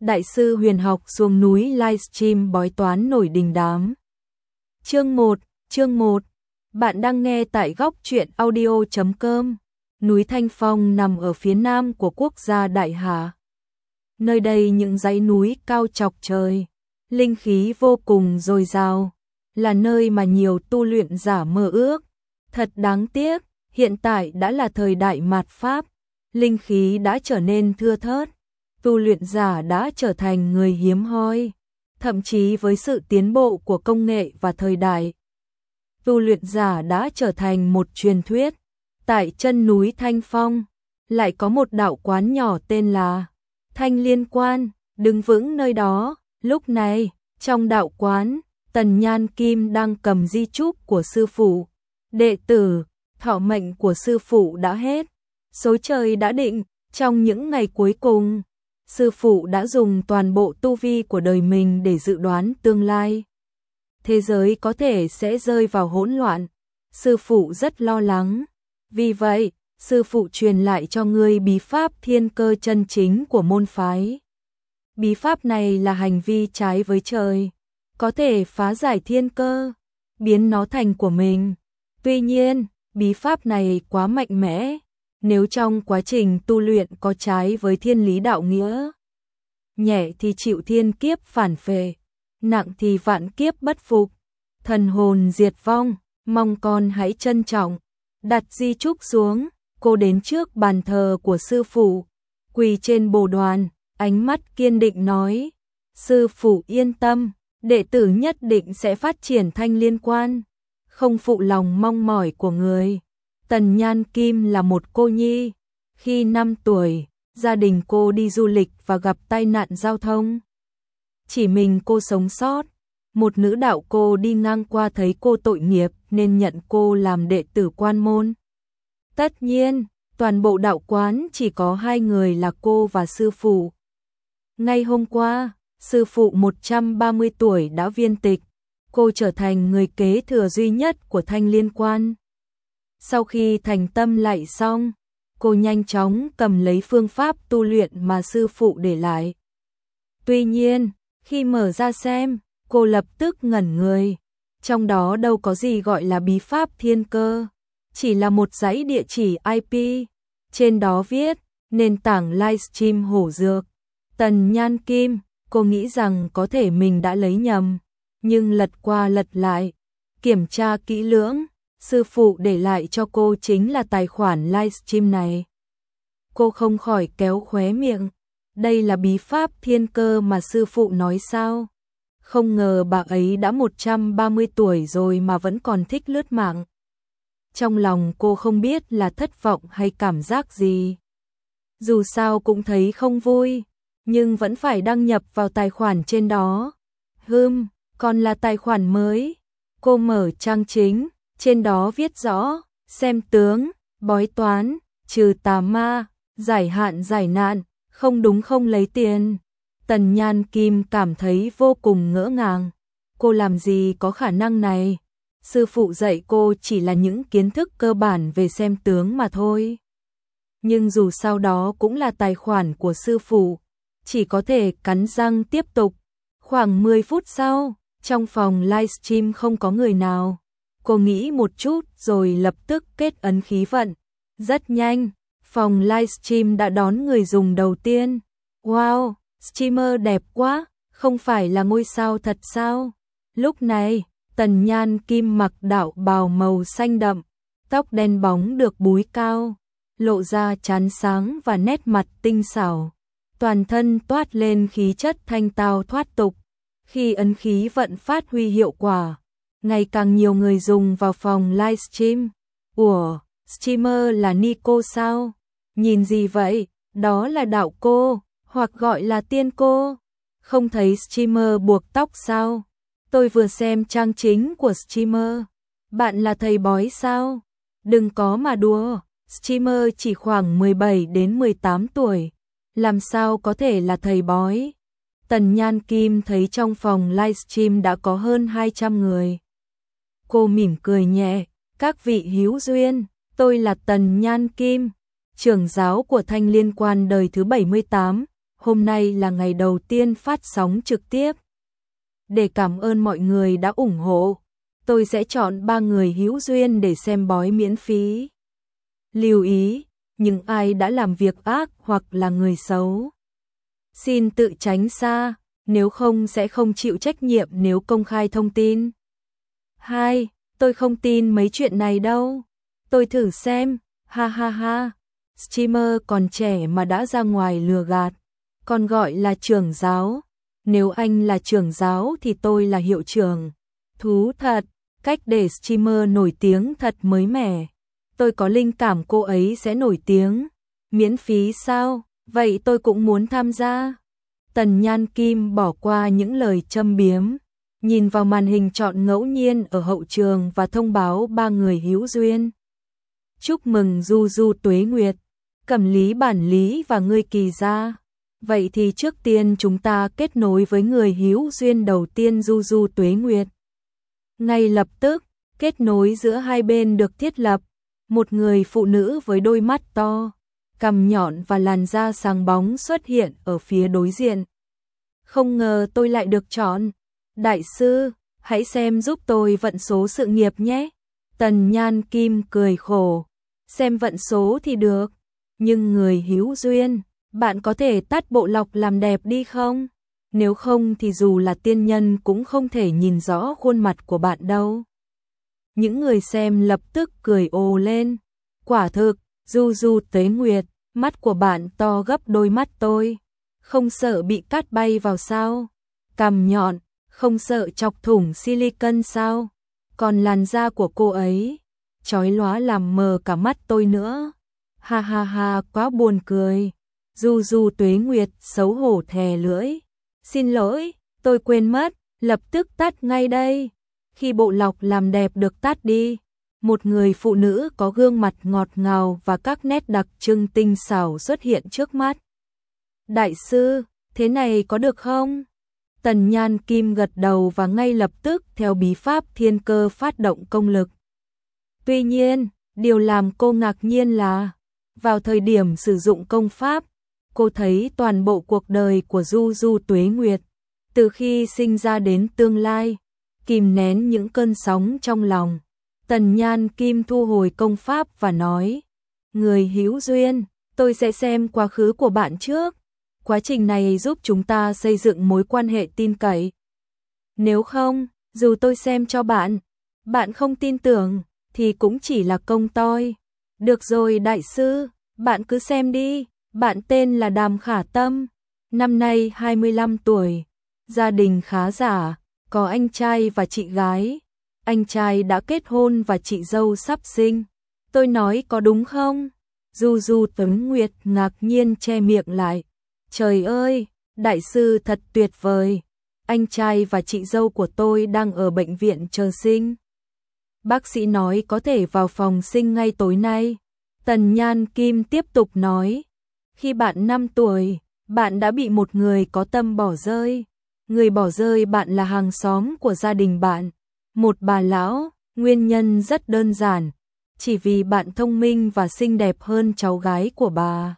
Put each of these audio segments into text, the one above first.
Đại sư huyền học xuống núi livestream bói toán nổi đình đám. Chương 1. Bạn đang nghe tại góc truyện audio.com. Núi Thanh Phong nằm ở phía nam của quốc gia Đại Hà. Nơi đây những dãy núi cao chọc trời, linh khí vô cùng dồi dào, là nơi mà nhiều tu luyện giả mơ ước. Thật đáng tiếc, hiện tại đã là thời đại mạt Pháp, linh khí đã trở nên thưa thớt, tu luyện giả đã trở thành người hiếm hoi, thậm chí với sự tiến bộ của công nghệ và thời đại, tu luyện giả đã trở thành một truyền thuyết. Tại chân núi Thanh Phong, lại có một đạo quán nhỏ tên là Thanh Liên Quan, đứng vững nơi đó. Lúc này, trong đạo quán, Tần Nhan Kim đang cầm di chúc của sư phụ. Đệ tử, thọ mệnh của sư phụ đã hết, số trời đã định, trong những ngày cuối cùng, sư phụ đã dùng toàn bộ tu vi của đời mình để dự đoán tương lai. Thế giới có thể sẽ rơi vào hỗn loạn, sư phụ rất lo lắng. Vì vậy, sư phụ truyền lại cho ngươi bí pháp thiên cơ chân chính của môn phái. Bí pháp này là hành vi trái với trời, có thể phá giải thiên cơ, biến nó thành của mình. Tuy nhiên, bí pháp này quá mạnh mẽ, nếu trong quá trình tu luyện có trái với thiên lý đạo nghĩa, nhẹ thì chịu thiên kiếp phản phệ, nặng thì vạn kiếp bất phục, thần hồn diệt vong. Mong con hãy trân trọng. Đặt di chúc xuống, cô đến trước bàn thờ của sư phụ, quỳ trên bồ đoàn, ánh mắt kiên định nói: sư phụ yên tâm, đệ tử nhất định sẽ phát triển Thanh Liên Quan, không phụ lòng mong mỏi của người. Tần Nhan Kim là một cô nhi, khi 5 tuổi, gia đình cô đi du lịch và gặp tai nạn giao thông. Chỉ mình cô sống sót, một nữ đạo cô đi ngang qua thấy cô tội nghiệp nên nhận cô làm đệ tử quan môn. Tất nhiên, toàn bộ đạo quán chỉ có 2 người là cô và sư phụ. Ngay hôm qua, sư phụ 130 tuổi đã viên tịch, cô trở thành người kế thừa duy nhất của Thanh Liên Quan. Sau khi thành tâm lạy xong, cô nhanh chóng cầm lấy phương pháp tu luyện mà sư phụ để lại. Tuy nhiên, khi mở ra xem, cô lập tức ngẩn người. Trong đó đâu có gì gọi là bí pháp thiên cơ, chỉ là một dãy địa chỉ IP, trên đó viết nền tảng livestream hổ dược. Tần Nhan Kim, cô nghĩ rằng có thể mình đã lấy nhầm, nhưng lật qua lật lại, kiểm tra kỹ lưỡng, sư phụ để lại cho cô chính là tài khoản livestream này. Cô không khỏi kéo khóe miệng, đây là bí pháp thiên cơ mà sư phụ nói sao? Không ngờ bà ấy đã 130 tuổi rồi mà vẫn còn thích lướt mạng. Trong lòng cô không biết là thất vọng hay cảm giác gì. Dù sao cũng thấy không vui, nhưng vẫn phải đăng nhập vào tài khoản trên đó. Còn là tài khoản mới. Cô mở trang chính, trên đó viết rõ, xem tướng, bói toán, trừ tà ma, giải hạn giải nạn, không đúng không lấy tiền. Tần Nhan Kim cảm thấy vô cùng ngỡ ngàng. Cô làm gì có khả năng này? Sư phụ dạy cô chỉ là những kiến thức cơ bản về xem tướng mà thôi. Nhưng dù sao đó cũng là tài khoản của sư phụ, chỉ có thể cắn răng tiếp tục. Khoảng 10 phút sau, trong phòng livestream không có người nào. Cô nghĩ một chút rồi lập tức kết ấn khí vận. Rất nhanh, phòng livestream đã đón người dùng đầu tiên. Wow! Streamer đẹp quá, không phải là ngôi sao thật sao? Lúc này, Tần Nhan Kim mặc đạo bào màu xanh đậm, tóc đen bóng được búi cao, lộ ra trán sáng và nét mặt tinh xảo. Toàn thân toát lên khí chất thanh tao thoát tục. Khi ấn khí vận phát huy hiệu quả, ngày càng nhiều người dùng vào phòng livestream. Ủa, streamer là Nico sao? Nhìn gì vậy? Đó là đạo cô, hoặc gọi là tiên cô. Không thấy streamer buộc tóc sao? Tôi vừa xem trang chính của streamer. Bạn là thầy bói sao? Đừng có mà đùa, streamer chỉ khoảng 17 đến 18 tuổi. Làm sao có thể là thầy bói? Tần Nhan Kim thấy trong phòng livestream đã có hơn 200 người. Cô mỉm cười nhẹ, các vị hữu duyên, tôi là Tần Nhan Kim, trưởng giáo của Thanh Liên Quan đời thứ 78. hôm nay là ngày đầu tiên phát sóng trực tiếp. Để cảm ơn mọi người đã ủng hộ, tôi sẽ chọn 3 người hữu duyên để xem bói miễn phí. Lưu ý, những ai đã làm việc ác hoặc là người xấu, xin tự tránh xa, nếu không sẽ không chịu trách nhiệm nếu công khai thông tin. 2. Tôi không tin mấy chuyện này đâu. Tôi thử xem, ha ha ha. Streamer còn trẻ mà đã ra ngoài lừa gạt, còn gọi là trưởng giáo. Nếu anh là trưởng giáo thì tôi là hiệu trưởng. Thú thật, cách để streamer nổi tiếng thật mới mẻ. Tôi có linh cảm cô ấy sẽ nổi tiếng. Miễn phí sao? Vậy tôi cũng muốn tham gia. Tần Nhan Kim bỏ qua những lời châm biếm, nhìn vào màn hình chọn ngẫu nhiên ở hậu trường và thông báo 3 người hữu duyên. Chúc mừng Du Du Tuế Nguyệt, Cẩm Lý Bản Lý và ngươi Kỳ Gia. Vậy thì trước tiên chúng ta kết nối với người hữu duyên đầu tiên Du Du Tuế Nguyệt. Ngay lập tức, kết nối giữa hai bên được thiết lập. Một người phụ nữ với đôi mắt to, cằm nhọn và làn da sáng bóng xuất hiện ở phía đối diện. Không ngờ tôi lại được chọn. Đại sư, hãy xem giúp tôi vận số sự nghiệp nhé. Tần Nhan Kim cười khổ. Xem vận số thì được, nhưng người hữu duyên, bạn có thể tắt bộ lọc làm đẹp đi không? Nếu không thì dù là tiên nhân cũng không thể nhìn rõ khuôn mặt của bạn đâu. Những người xem lập tức cười ồ lên. Quả thực, Du Du Tuế Nguyệt, mắt của bạn to gấp đôi mắt tôi. Không sợ bị cát bay vào sao? Cằm nhọn, không sợ chọc thủng silicon sao? Còn làn da của cô ấy, chói lóa làm mờ cả mắt tôi nữa. Ha ha ha, quá buồn cười. Du Du Tuế Nguyệt xấu hổ thè lưỡi. Xin lỗi, tôi quên mất, lập tức tắt ngay đây. Khi bộ lọc làm đẹp được tắt đi, một người phụ nữ có gương mặt ngọt ngào và các nét đặc trưng tinh xảo xuất hiện trước mắt. Đại sư, thế này có được không? Tần Nhan Kim gật đầu và ngay lập tức theo bí pháp thiên cơ phát động công lực. Tuy nhiên, điều làm cô ngạc nhiên là, vào thời điểm sử dụng công pháp, cô thấy toàn bộ cuộc đời của Du Du Tuế Nguyệt, từ khi sinh ra đến tương lai, kìm nén những cơn sóng trong lòng. Tần Nhan Kim thu hồi công pháp và nói, người hữu duyên, tôi sẽ xem quá khứ của bạn trước. Quá trình này giúp chúng ta xây dựng mối quan hệ tin cậy. Nếu không, dù tôi xem cho bạn, bạn không tin tưởng, thì cũng chỉ là công toi. Được rồi đại sư, bạn cứ xem đi. Bạn tên là Đàm Khả Tâm, năm nay 25 tuổi, gia đình khá giả, có anh trai và chị gái. Anh trai đã kết hôn và chị dâu sắp sinh. Tôi nói có đúng không? Du Du Tuế Nguyệt ngạc nhiên che miệng lại. Trời ơi, đại sư thật tuyệt vời. Anh trai và chị dâu của tôi đang ở bệnh viện chờ sinh. Bác sĩ nói có thể vào phòng sinh ngay tối nay. Tần Nhan Kim tiếp tục nói. Khi bạn 5 tuổi, bạn đã bị một người có tâm bỏ rơi. Người bỏ rơi bạn là hàng xóm của gia đình bạn. Một bà lão, nguyên nhân rất đơn giản. Chỉ vì bạn thông minh và xinh đẹp hơn cháu gái của bà.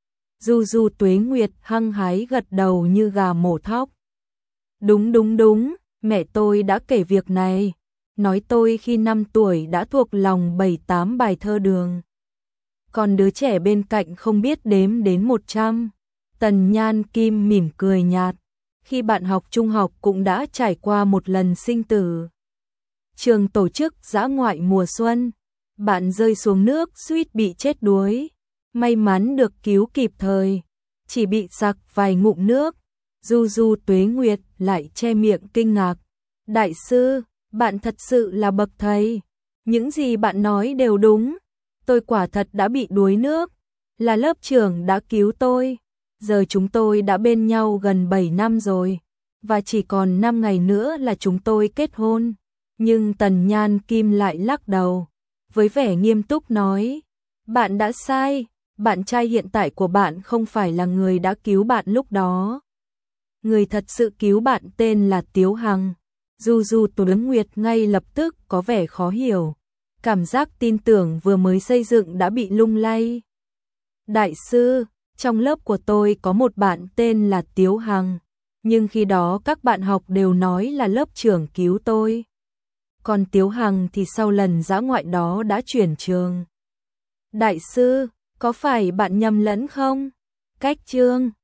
Du Du Tuế Nguyệt hăng hái gật đầu như gà mổ thóc. Đúng đúng đúng, mẹ tôi đã kể việc này. Nói tôi khi 5 tuổi đã thuộc lòng 7-8 bài thơ đường. Còn đứa trẻ bên cạnh không biết đếm đến 100. Tần Nhan Kim mỉm cười nhạt. Khi bạn học trung học cũng đã trải qua một lần sinh tử. Trường tổ chức dã ngoại mùa xuân. Bạn rơi xuống nước suýt bị chết đuối. May mắn được cứu kịp thời. Chỉ bị sặc vài ngụm nước. Du Du Tuế Nguyệt lại che miệng kinh ngạc. Đại sư, bạn thật sự là bậc thầy. Những gì bạn nói đều đúng. Tôi quả thật đã bị đuối nước. Là lớp trưởng đã cứu tôi. Giờ chúng tôi đã bên nhau gần 7 năm rồi. Và chỉ còn 5 ngày nữa là chúng tôi kết hôn. Nhưng Tần Nhan Kim lại lắc đầu. Với vẻ nghiêm túc nói. Bạn đã sai. Bạn trai hiện tại của bạn không phải là người đã cứu bạn lúc đó. Người thật sự cứu bạn tên là Tiếu Hằng. Du Du Tuế Nguyệt ngay lập tức có vẻ khó hiểu. Cảm giác tin tưởng vừa mới xây dựng đã bị lung lay. Đại sư, Trong lớp của tôi có một bạn tên là Tiếu Hằng, nhưng khi đó các bạn học đều nói là lớp trưởng cứu tôi. Còn Tiếu Hằng thì sau lần dã ngoại đó đã chuyển trường. Đại sư, có phải bạn nhầm lẫn không? Cách chương